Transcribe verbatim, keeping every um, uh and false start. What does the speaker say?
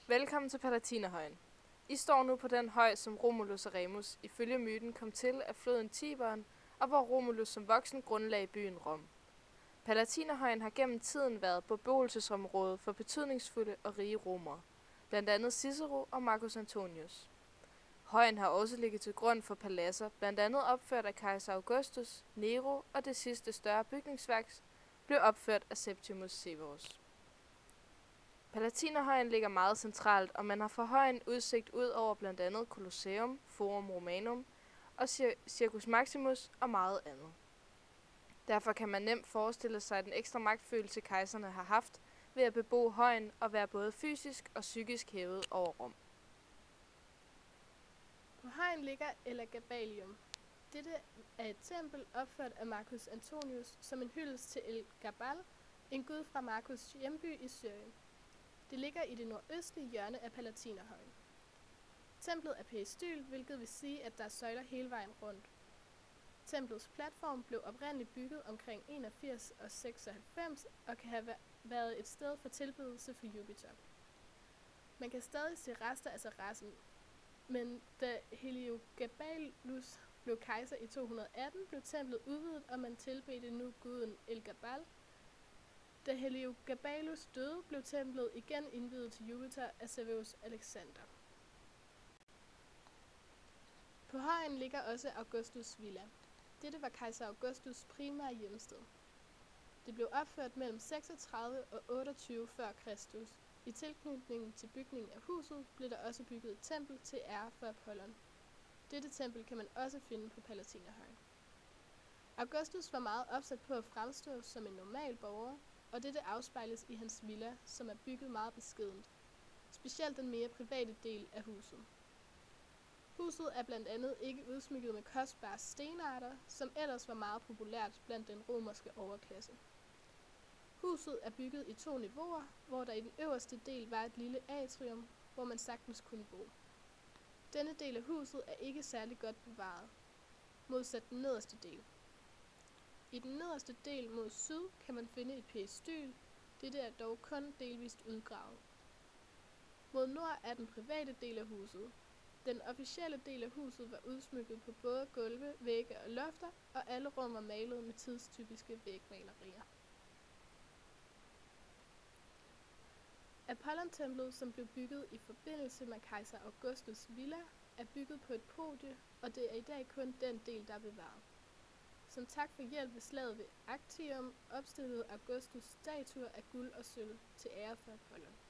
Velkommen til Palatinerhøjen. I står nu på den høj, som Romulus og Remus ifølge myten kom til af floden Tiberen, og hvor Romulus som voksen grundlagde byen Rom. Palatinerhøjen har gennem tiden været beboelsesområde for betydningsfulde og rige romere, blandt andet Cicero og Marcus Antonius. Højen har også ligget til grund for paladser, blandt andet opført af kejser Augustus, Nero, og det sidste større bygningsværk blev opført af Septimius Severus. Palatinerhøjen ligger meget centralt, og man har fra højen udsigt ud over blandt andet Colosseum, Forum Romanum og Circus Maximus og meget andet. Derfor kan man nemt forestille sig den ekstra magtfølelse, kejserne har haft ved at bebo højen og være både fysisk og psykisk hævet over Rom. På højen ligger Elagabalium. Dette er et tempel opført af Marcus Antonius som en hyldest til El-Gabal, en gud fra Marcus' hjemby i Syrien. Det ligger i det nordøstlige hjørne af Palatinerhøjen. Templet er peristyl, hvilket vil sige, at der er søjler hele vejen rundt. Templets platform blev oprindeligt bygget omkring enogfirs og seksoghalvfems og kan have været et sted for tilbedelse for Jupiter. Man kan stadig se rester af terrassen, men da Heliogabalus blev kejser i to hundrede atten, blev templet udvidet, og man tilbedte nu guden El-Gabal. Da Heliogabalus døde, blev templet igen indviet til Jupiter af Severus Alexander. På højen ligger også Augustus' villa. Dette var kejser Augustus' primære hjemsted. Det blev opført mellem seksogtredive og otteogtyve før Kristus. I tilknytning til bygningen af huset blev der også bygget et tempel til ære for Apollon. Dette tempel kan man også finde på Palatinerhøjen. Augustus var meget opsat på at fremstå som en normal borger, og dette afspejles i hans villa, som er bygget meget beskedent. Specielt den mere private del af huset. Huset er blandt andet ikke udsmykket med kostbare stenarter, som ellers var meget populært blandt den romerske overklasse. Huset er bygget i to niveauer, hvor der i den øverste del var et lille atrium, hvor man sagtens kunne bo. Denne del af huset er ikke særlig godt bevaret, modsat den nederste del. I den nederste del mod syd kan man finde et peristyl, dette er dog kun delvist udgravet. Mod nord er den private del af huset. Den officielle del af huset var udsmykket på både gulve, vægge og lofter, og alle rum var malet med tidstypiske vægmalerier. Apollon-templet, som blev bygget i forbindelse med kejser Augustus' villa, er bygget på et podie, og det er i dag kun den del, der er bevaret. Som tak for hjælp ved slaget ved Actium opstillede Augustus statuer af guld og sølv til ære for Apollon.